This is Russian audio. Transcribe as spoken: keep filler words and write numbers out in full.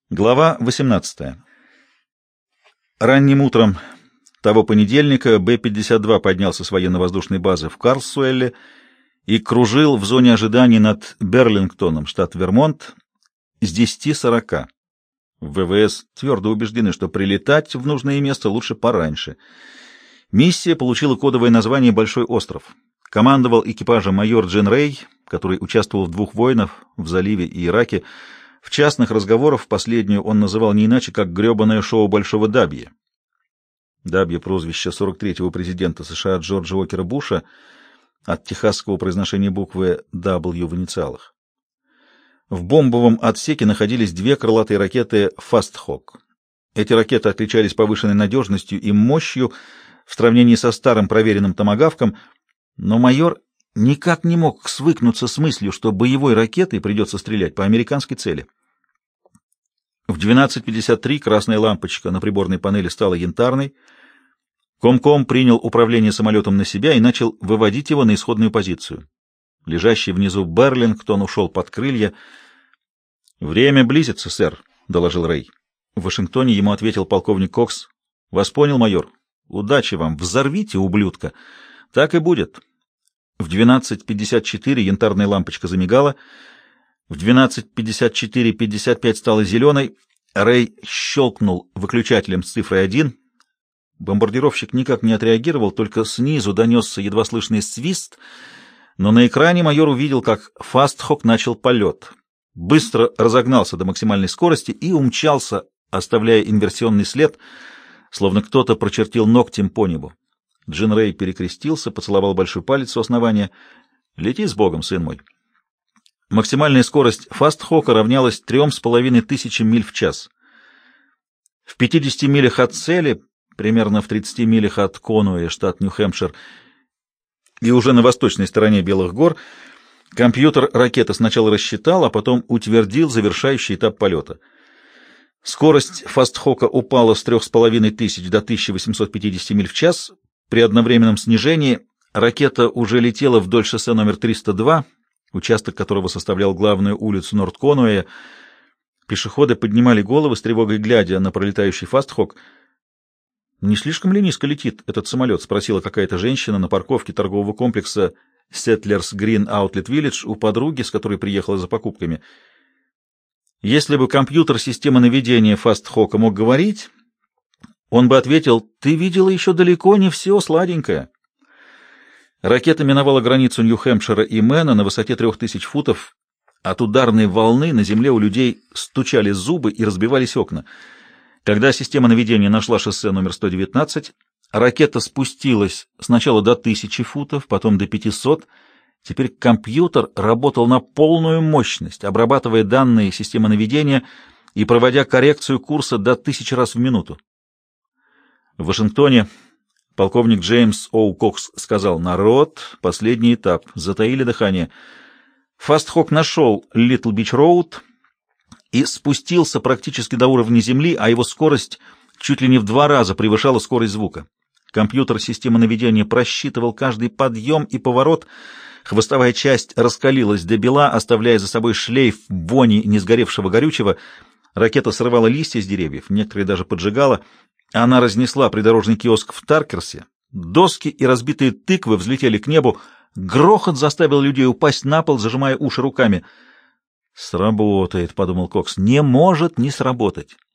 Глава восемнадцатая. Ранним утром того понедельника Бэ пятьдесят два поднялся с военно-воздушной базы в Карлсуэлле и кружил в зоне ожидания над Берлингтоном, штат Вермонт, с десяти сорока. В ВВС твердо убеждены, что прилетать в нужное место лучше пораньше. Миссия получила кодовое название «Большой остров». Командовал экипажем майор Джин Рэй, который участвовал в двух войнах в заливе и Ираке. В частных разговорах последнюю он называл не иначе, как «гребаное шоу Большого Дабья». Дабья — прозвище сорок третьего президента США Джорджа Уокера Буша, от техасского произношения буквы W в инициалах. В бомбовом отсеке находились две крылатые ракеты «Фаст Хок». Эти ракеты отличались повышенной надежностью и мощью в сравнении со старым проверенным томагавком, но майор никак не мог свыкнуться с мыслью, что боевой ракетой придется стрелять по американской цели. В двенадцать пятьдесят три красная лампочка на приборной панели стала янтарной. Комком принял управление самолетом на себя и начал выводить его на исходную позицию. Лежащий внизу Берлингтон ушел под крылья. «Время близится, сэр», — доложил Рэй. В Вашингтоне ему ответил полковник Кокс. «Вас понял, майор. Удачи вам. Взорвите, ублюдка. Так и будет». В двенадцать пятьдесят четыре янтарная лампочка замигала. В двенадцать пятьдесят четыре пятьдесят пять стала зеленой. Рэй щелкнул выключателем с цифрой один. Бомбардировщик никак не отреагировал, только снизу донесся едва слышный свист, но на экране майор увидел, как «Фастхок» начал полет. Быстро разогнался до максимальной скорости и умчался, оставляя инверсионный след, словно кто-то прочертил ногтем по небу. Джин Рэй перекрестился, поцеловал большой палец у основания. «Лети с Богом, сын мой». Максимальная скорость «Фастхока» равнялась трем с половиной тысячам миль в час. В пятидесяти милях от цели, примерно в тридцати милях от Конуэя, штат Нью-Хэмпшир, и уже на восточной стороне Белых гор, компьютер ракеты сначала рассчитал, а потом утвердил завершающий этап полета. Скорость «Фастхока» упала с трех с половиной тысяч до тысячи восьмисот пятидесяти миль в час. При одновременном снижении ракета уже летела вдоль шоссе номер триста два, участок которого составлял главную улицу Норд-Конуэя. Пешеходы поднимали головы с тревогой, глядя на пролетающий «Фастхок». «Не слишком ли низко летит этот самолет?» — спросила какая-то женщина на парковке торгового комплекса Settlers Green Outlet Village у подруги, с которой приехала за покупками. Если бы компьютер системы наведения «Фастхока» мог говорить, он бы ответил: «Ты видела еще далеко не все, сладенькое». Ракета миновала границу Нью-Хэмпшира и Мэна на высоте трех тысяч футов. От ударной волны на земле у людей стучали зубы и разбивались окна. Когда система наведения нашла шоссе номер сто девятнадцать, ракета спустилась сначала до тысячи футов, потом до пятисот. Теперь компьютер работал на полную мощность, обрабатывая данные системы наведения и проводя коррекцию курса до тысячи раз в минуту. В Вашингтоне полковник Джеймс Оу Кокс сказал: «Народ, последний этап, затаили дыхание». Фастхок нашел Литл Бич Роуд и спустился практически до уровня земли, а его скорость чуть ли не в два раза превышала скорость звука. Компьютер системы наведения просчитывал каждый подъем и поворот. Хвостовая часть раскалилась до бела, оставляя за собой шлейф вони несгоревшего горючего. Ракета срывала листья с деревьев, некоторые даже поджигала. Она разнесла придорожный киоск в Таркерсе. Доски и разбитые тыквы взлетели к небу. Грохот заставил людей упасть на пол, зажимая уши руками. «Сработает», — подумал Кокс. «Не может не сработать».